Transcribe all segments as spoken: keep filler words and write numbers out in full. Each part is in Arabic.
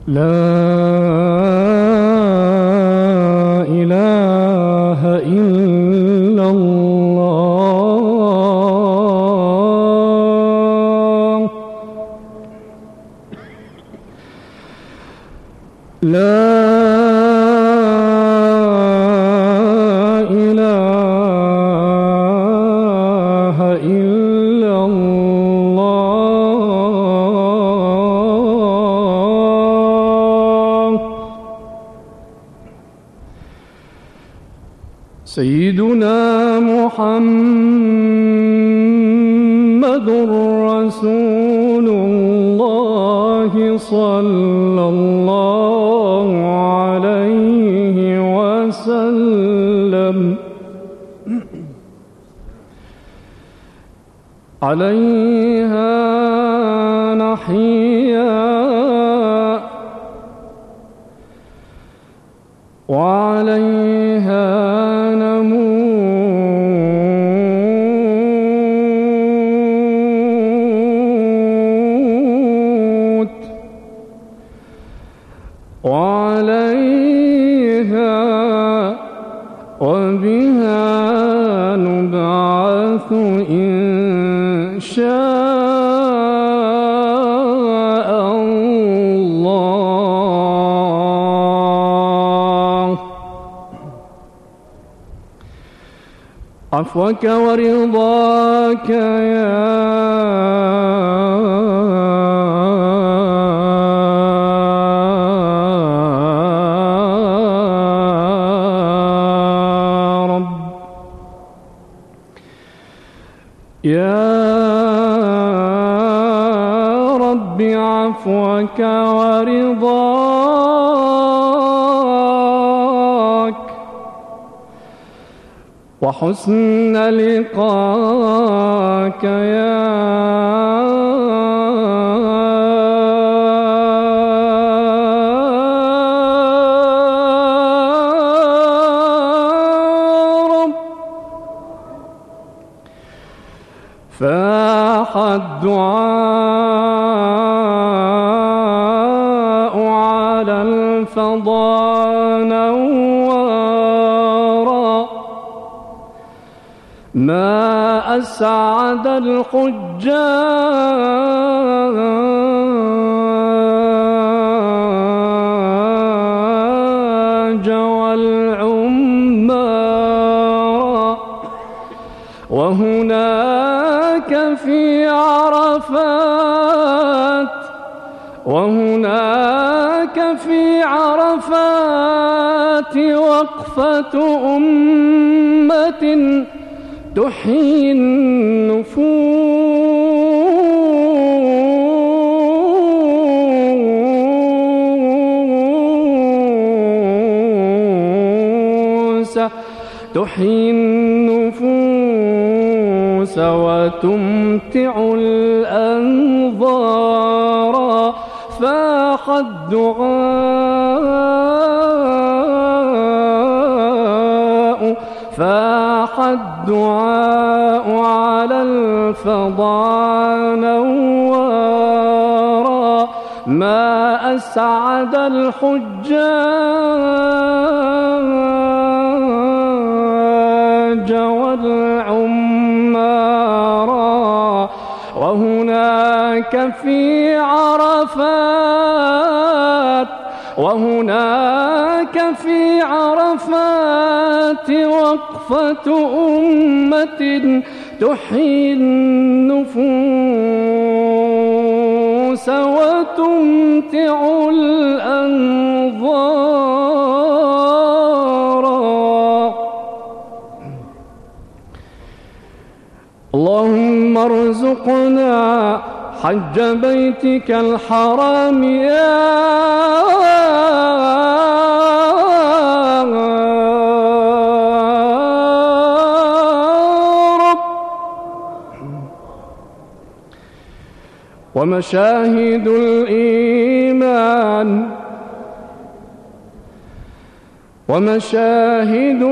إله إلا الله لا إله إلا الله سيدنا محمد رسول الله صلى الله عليه وسلم عليها نحيا وعليها نموت وعليها وبها نبعث إن شاء الله عفوك ورضاك يا رب يا رب عفوك ورضاك وحسن لقاك يا رب فاح الدعاء على الفضاء نوارا ما أسعد الحجاج والعمار وهناك في عرفات وهناك في عرفات وقفة أمة تحيي النفوس تحيي النفوس وتمتع الأنظار فاح الدعاء فاح الدعاء على الفضاء نوارا ما أسعد الحجاج والعمارا وهناك في عرفات وهناك في عرفات وقفة أمة تحيي النفوس وتمتع الأنظار اللهم ارزقنا حج بيتك الحرام يا رب ومشاهد الإيمان ومشاهد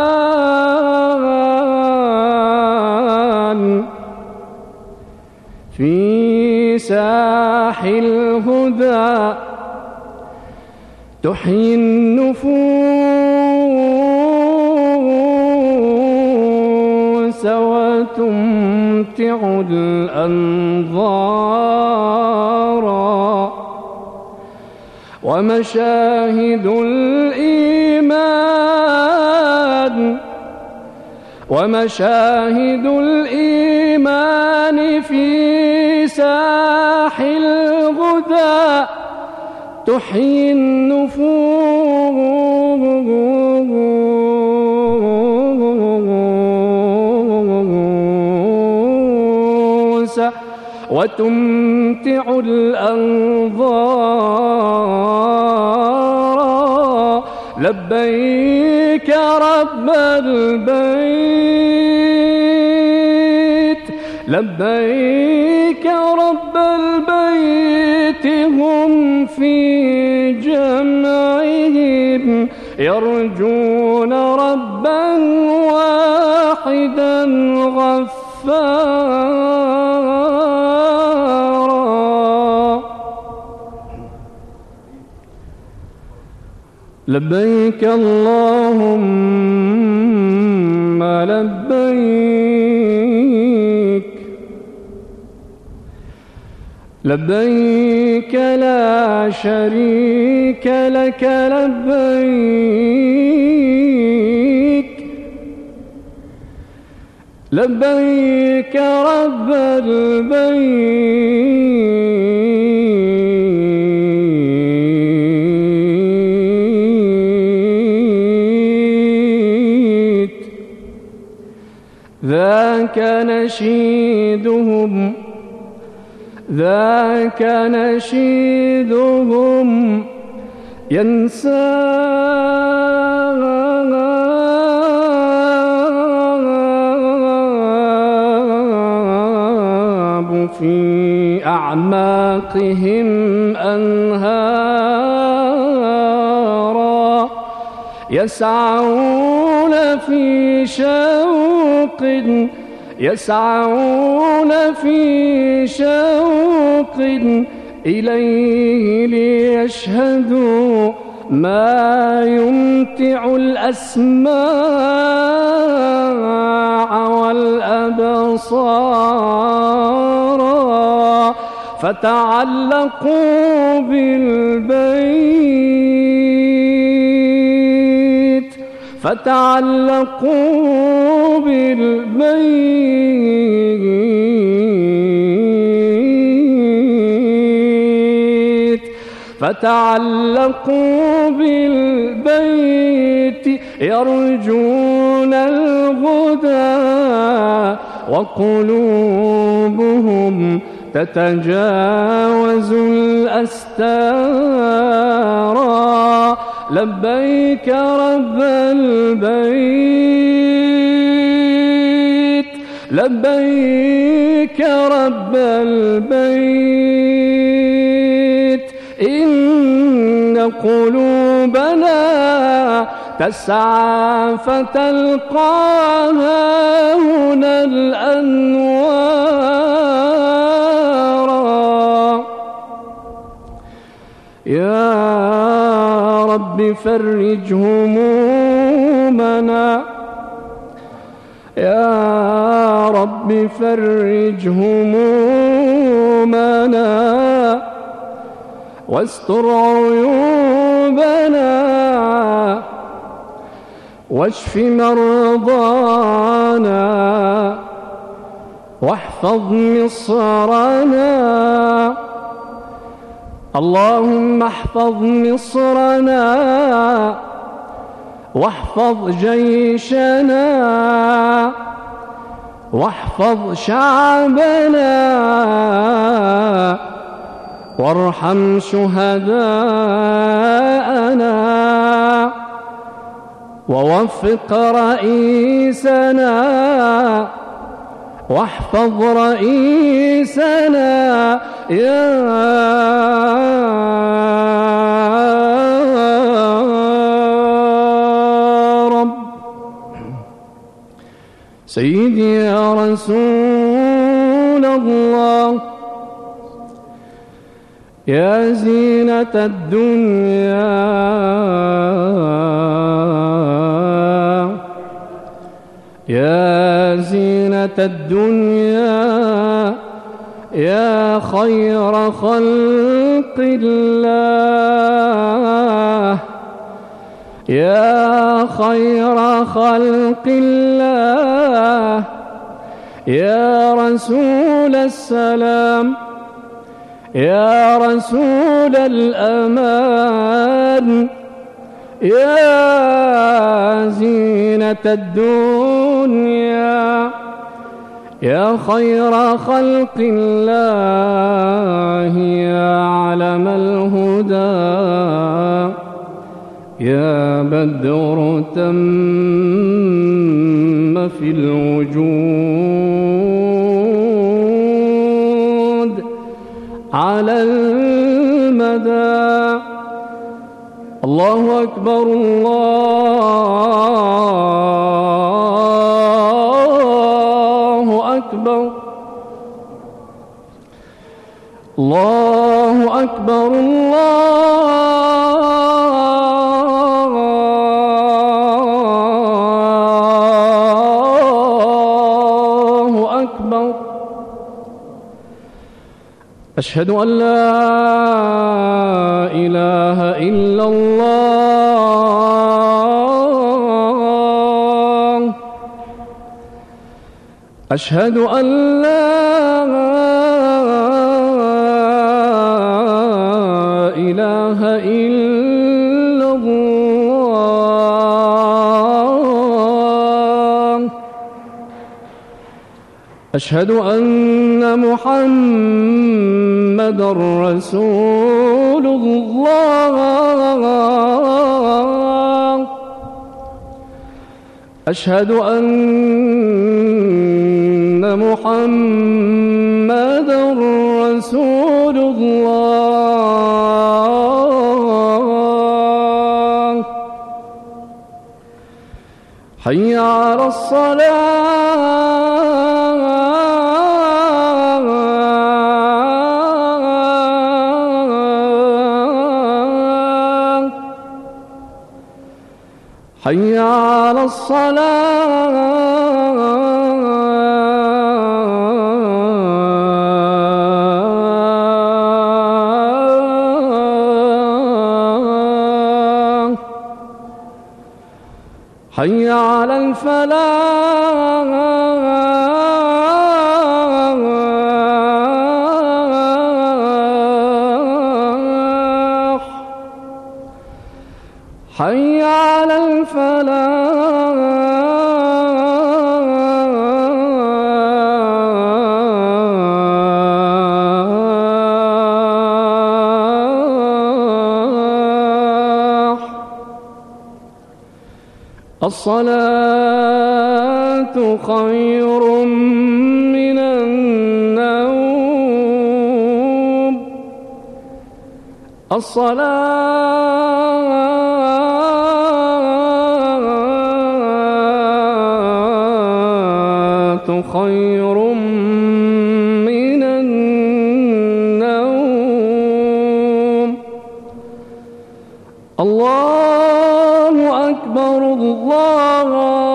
الإيمان في ساح الهدى تحيي النفوس وتمتع الأنظار ومشاهد الإيمان ومشاهد الإيمان في ساح الغدى تحيي النفوس وتمتع الأنظار. لبيك رب البيت لبيك رب البيت هم في جمعهم يرجون ربا واحدا غفارا. لبيك اللهم لبيك لبيك لا شريك لك لبيك لبيك رب البيت. ذاك نشيدهم ذاك نشيدهم ينساب في أعماقهم أنهارا يسعون في شوق يسعون في شوق إليه ليشهدوا ما يمتع الأسماع والأبصار. فتعلقوا بالبيت فتعلقوا بالبيت فتعلقوا بالبيت يرجون الغدى وقلوبهم تتجاوز الأستار. لبيك رب البيت لبيك رب البيت. إن قلوبنا تسعى فتلقاها هنا الأنوار. يا رب فرج همومنا يا رب فرج همومنا واستر عيوبنا واشف مرضانا واحفظ مصرنا. اللهم احفظ مصرنا واحفظ جيشنا واحفظ شعبنا وارحم شهداءنا ووفق رئيسنا واحفظ رئيسنا يا رب. سيدي يا رسول رسول الله يا زينة الدنيا يا زينة الدنيا يا خير خلق الله يا خير خلق الله يا رسول السلام يا رسول الأمان يا زينة الدنيا يا خير خلق الله يا علم الهدى يا بدر تم في الوجود على المدى. الله أكبر الله أكبر الله أكبر الله أكبر. أشهد أن لا إله إلا الله أشهد أن لا إله إلا الله أشهد أن محمدًا رسول الله أشهد أن محمدًا رسول الله. حي على الصلاة حي على الصلاة حي على الفلاح حي على الفلاح. الصلاة خير من النوم الصلاة خير من النوم. الله أكبر الله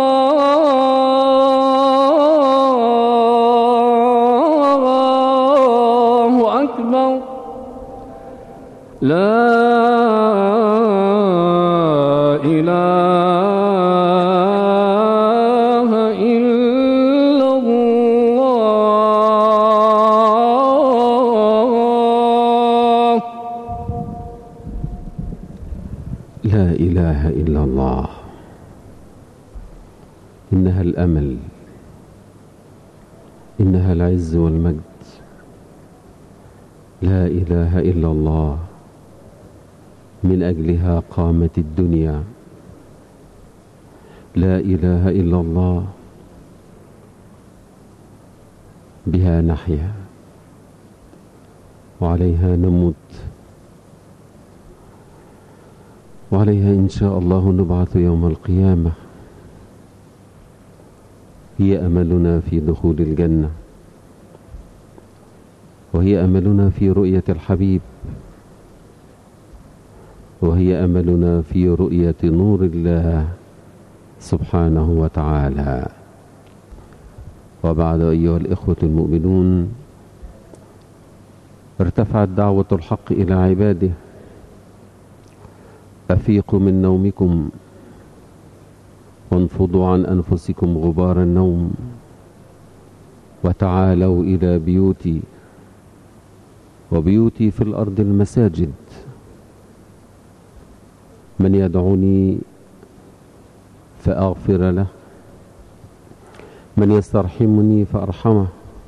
أكبر لا إله إلا الله. لا إله إلا الله إنها الأمل إنها العز والمجد. لا إله إلا الله من أجلها قامت الدنيا. لا إله إلا الله بها نحيا وعليها نموت وعليها إن شاء الله نبعث يوم القيامة. هي أملنا في دخول الجنة وهي أملنا في رؤية الحبيب، وهي أملنا في رؤية نور الله سبحانه وتعالى. وبعد أيها الإخوة المؤمنون، ارتفعت دعوة الحق إلى عباده: أفيقوا من نومكم وانفضوا عن أنفسكم غبار النوم وتعالوا إلى بيوتي، وبيوتي في الأرض المساجد. من يدعوني فأغفر له، من يسترحمني فأرحمه.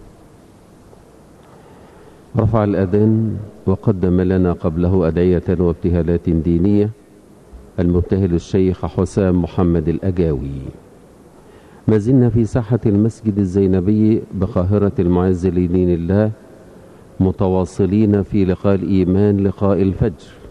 رفع الأذان وقدم لنا قبله أدعية وابتهالات دينية المبتهل الشيخ حسام محمد الأجاوي. ما زلنا في ساحة المسجد الزينبي بقاهرة المعز لدين الله، متواصلين في لقاء الإيمان، لقاء الفجر.